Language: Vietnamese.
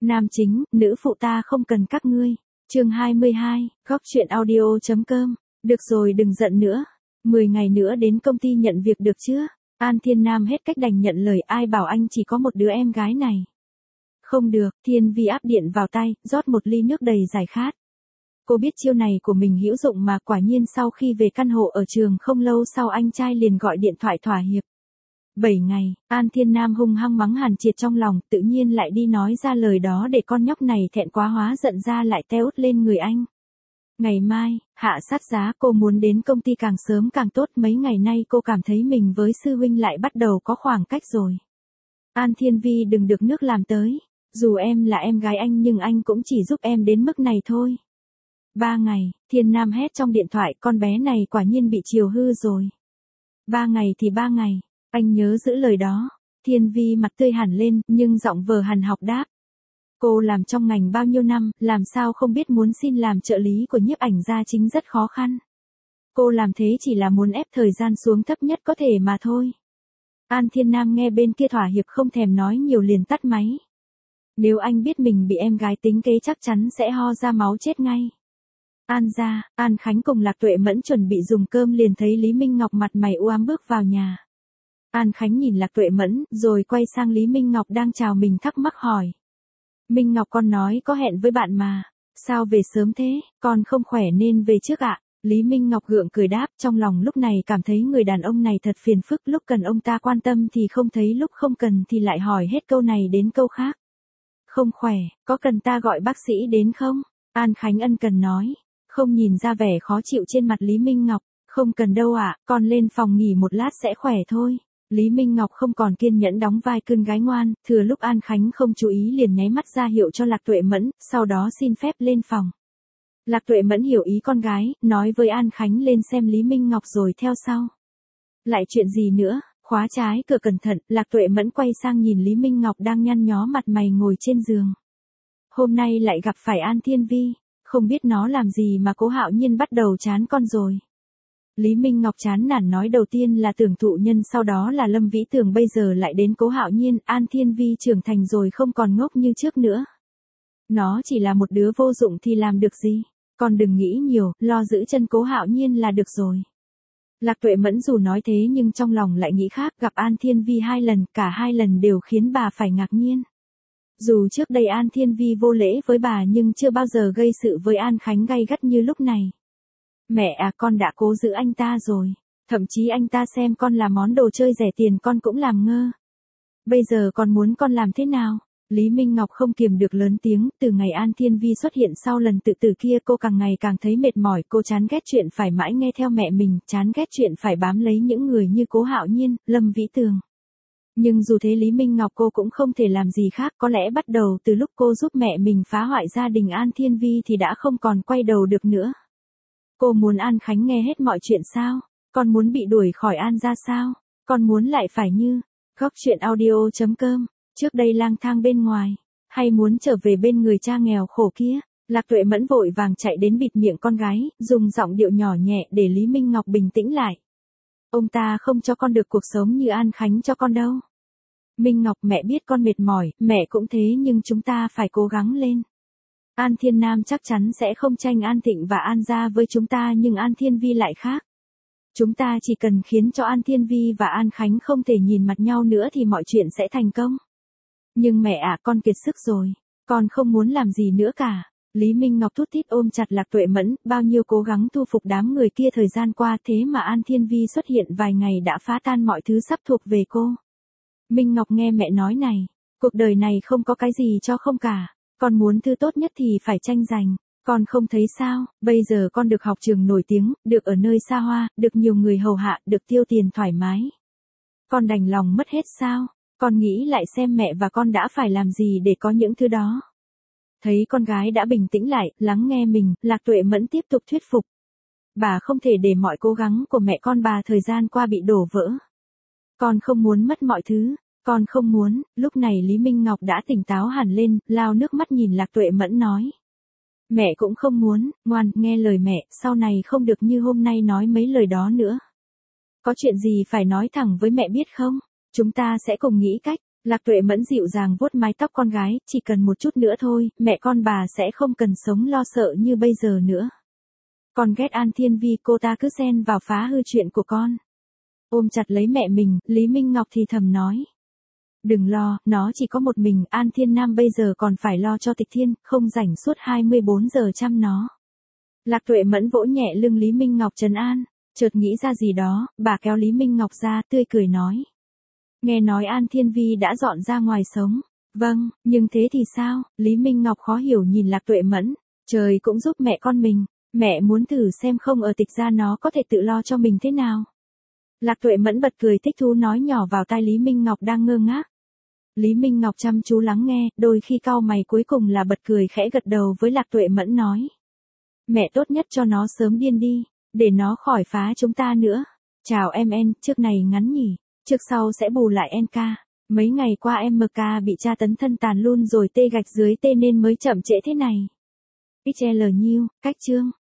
Nam chính, nữ phụ ta không cần các ngươi. Chương 22, góc truyện audio.com. Được rồi đừng giận nữa. 10 ngày nữa đến công ty nhận việc được chưa? An Thiên Nam hết cách đành nhận lời, ai bảo anh chỉ có một đứa em gái này. Không được, Thiên Vi áp điện vào tay, rót một ly nước đầy giải khát. Cô biết chiêu này của mình hữu dụng mà, quả nhiên sau khi về căn hộ ở trường không lâu sau anh trai liền gọi điện thoại thỏa hiệp. 7 ngày, An Thiên Nam hung hăng mắng Hàn Triệt trong lòng, tự nhiên lại đi nói ra lời đó để con nhóc này thẹn quá hóa giận ra lại teo út lên người anh. Ngày mai, hạ sát giá, cô muốn đến công ty càng sớm càng tốt, mấy ngày nay cô cảm thấy mình với sư huynh lại bắt đầu có khoảng cách rồi. An Thiên Vi đừng được nước làm tới, dù em là em gái anh nhưng anh cũng chỉ giúp em đến mức này thôi. 3 ngày, Thiên Nam hét trong điện thoại, con bé này quả nhiên bị chiều hư rồi. 3 ngày thì 3 ngày, anh nhớ giữ lời đó. Thiên Vi mặt tươi hẳn lên, nhưng giọng vờ hằn học đáp. Cô làm trong ngành bao nhiêu năm, làm sao không biết muốn xin làm trợ lý của nhiếp ảnh gia chính rất khó khăn. Cô làm thế chỉ là muốn ép thời gian xuống thấp nhất có thể mà thôi. An Thiên Nam nghe bên kia thỏa hiệp không thèm nói nhiều liền tắt máy. Nếu anh biết mình bị em gái tính kế chắc chắn sẽ ho ra máu chết ngay. An gia, An Khánh cùng Lạc Tuệ Mẫn chuẩn bị dùng cơm liền thấy Lý Minh Ngọc mặt mày u ám bước vào nhà. An Khánh nhìn Lạc Tuệ Mẫn, rồi quay sang Lý Minh Ngọc đang chào mình thắc mắc hỏi. Minh Ngọc con nói có hẹn với bạn mà, sao về sớm thế, con không khỏe nên về trước ạ. Lý Minh Ngọc gượng cười đáp, trong lòng lúc này cảm thấy người đàn ông này thật phiền phức, lúc cần ông ta quan tâm thì không thấy, lúc không cần thì lại hỏi hết câu này đến câu khác. Không khỏe, có cần ta gọi bác sĩ đến không? An Khánh ân cần nói, không nhìn ra vẻ khó chịu trên mặt Lý Minh Ngọc. Không cần đâu ạ, con lên phòng nghỉ một lát sẽ khỏe thôi. Lý Minh Ngọc không còn kiên nhẫn đóng vai cưng gái ngoan, thừa lúc An Khánh không chú ý liền nháy mắt ra hiệu cho Lạc Tuệ Mẫn, sau đó xin phép lên phòng. Lạc Tuệ Mẫn hiểu ý con gái, nói với An Khánh lên xem Lý Minh Ngọc rồi theo sau. Lại chuyện gì nữa, khóa trái cửa cẩn thận, Lạc Tuệ Mẫn quay sang nhìn Lý Minh Ngọc đang nhăn nhó mặt mày ngồi trên giường. Hôm nay lại gặp phải An Thiên Vi, không biết nó làm gì mà Cố Hạo Nhiên bắt đầu chán con rồi. Lý Minh Ngọc chán nản nói, đầu tiên là Tưởng Thụ Nhân, sau đó là Lâm Vĩ Tường, bây giờ lại đến Cố Hạo Nhiên. An Thiên Vi trưởng thành rồi, không còn ngốc như trước nữa. Nó chỉ là một đứa vô dụng thì làm được gì, con đừng nghĩ nhiều, lo giữ chân Cố Hạo Nhiên là được rồi. Lạc Tuệ Mẫn dù nói thế nhưng trong lòng lại nghĩ khác, gặp An Thiên Vi 2 lần, cả 2 lần đều khiến bà phải ngạc nhiên. Dù trước đây An Thiên Vi vô lễ với bà nhưng chưa bao giờ gây sự với An Khánh gay gắt như lúc này. Mẹ à, con đã cố giữ anh ta rồi. Thậm chí anh ta xem con là món đồ chơi rẻ tiền con cũng làm ngơ. Bây giờ con muốn con làm thế nào? Lý Minh Ngọc không kiềm được lớn tiếng, từ ngày An Thiên Vi xuất hiện sau lần tự tử kia cô càng ngày càng thấy mệt mỏi, cô chán ghét chuyện phải mãi nghe theo mẹ mình, chán ghét chuyện phải bám lấy những người như Cố Hạo Nhiên, Lâm Vĩ Tường. Nhưng dù thế Lý Minh Ngọc cô cũng không thể làm gì khác, có lẽ bắt đầu từ lúc cô giúp mẹ mình phá hoại gia đình An Thiên Vi thì đã không còn quay đầu được nữa. Cô muốn An Khánh nghe hết mọi chuyện sao? Con muốn bị đuổi khỏi An gia sao? Con muốn lại phải như góc truyện audio.com, trước đây lang thang bên ngoài, hay muốn trở về bên người cha nghèo khổ kia? Lạc Tuệ Mẫn vội vàng chạy đến bịt miệng con gái, dùng giọng điệu nhỏ nhẹ để Lý Minh Ngọc bình tĩnh lại. Ông ta không cho con được cuộc sống như An Khánh cho con đâu. Minh Ngọc, mẹ biết con mệt mỏi, mẹ cũng thế nhưng chúng ta phải cố gắng lên. An Thiên Nam chắc chắn sẽ không tranh An Thịnh và An gia với chúng ta nhưng An Thiên Vi lại khác. Chúng ta chỉ cần khiến cho An Thiên Vi và An Khánh không thể nhìn mặt nhau nữa thì mọi chuyện sẽ thành công. Nhưng mẹ ạ, con kiệt sức rồi, con không muốn làm gì nữa cả. Lý Minh Ngọc thút thít ôm chặt Lạc Tuệ Mẫn, bao nhiêu cố gắng thu phục đám người kia thời gian qua, thế mà An Thiên Vi xuất hiện vài ngày đã phá tan mọi thứ sắp thuộc về cô. Minh Ngọc nghe mẹ nói này, cuộc đời này không có cái gì cho không cả. Con muốn thứ tốt nhất thì phải tranh giành, con không thấy sao, bây giờ con được học trường nổi tiếng, được ở nơi xa hoa, được nhiều người hầu hạ, được tiêu tiền thoải mái. Con đành lòng mất hết sao? Con nghĩ lại xem mẹ và con đã phải làm gì để có những thứ đó. Thấy con gái đã bình tĩnh lại, lắng nghe mình, Lạc Tuệ Mẫn tiếp tục thuyết phục. Bà không thể để mọi cố gắng của mẹ con bà thời gian qua bị đổ vỡ. Con không muốn mất mọi thứ. Con không muốn. Lúc này Lý Minh Ngọc đã tỉnh táo hẳn lên, lao nước mắt nhìn Lạc Tuệ Mẫn nói. Mẹ cũng không muốn, ngoan, nghe lời mẹ, sau này không được như hôm nay nói mấy lời đó nữa. Có chuyện gì phải nói thẳng với mẹ biết không? Chúng ta sẽ cùng nghĩ cách. Lạc Tuệ Mẫn dịu dàng vuốt mái tóc con gái, chỉ cần một chút nữa thôi, mẹ con bà sẽ không cần sống lo sợ như bây giờ nữa. Con ghét An Thiên Vi, cô ta cứ xen vào phá hư chuyện của con. Ôm chặt lấy mẹ mình, Lý Minh Ngọc thì thầm nói. Đừng lo, nó chỉ có một mình, An Thiên Nam bây giờ còn phải lo cho Tịch Thiên, không rảnh suốt 24 giờ chăm nó. Lạc Tuệ Mẫn vỗ nhẹ lưng Lý Minh Ngọc trấn an, chợt nghĩ ra gì đó, bà kéo Lý Minh Ngọc ra, tươi cười nói. Nghe nói An Thiên Vi đã dọn ra ngoài sống. Vâng, nhưng thế thì sao? Lý Minh Ngọc khó hiểu nhìn Lạc Tuệ Mẫn. Trời cũng giúp mẹ con mình. Mẹ muốn thử xem không ở Tịch gia nó có thể tự lo cho mình thế nào. Lạc Tuệ Mẫn bật cười thích thú nói nhỏ vào tai Lý Minh Ngọc đang ngơ ngác. Lý Minh Ngọc chăm chú lắng nghe, đôi khi cau mày cuối cùng là bật cười khẽ gật đầu với Lạc Tuệ Mẫn nói. Mẹ tốt nhất cho nó sớm điên đi, để nó khỏi phá chúng ta nữa. Chào em En, trước này ngắn nhỉ, trước sau sẽ bù lại En ca. Mấy ngày qua em MK bị tra tấn thân tàn luôn rồi, tê gạch dưới tê nên mới chậm trễ thế này. XL Nhiêu, cách chương.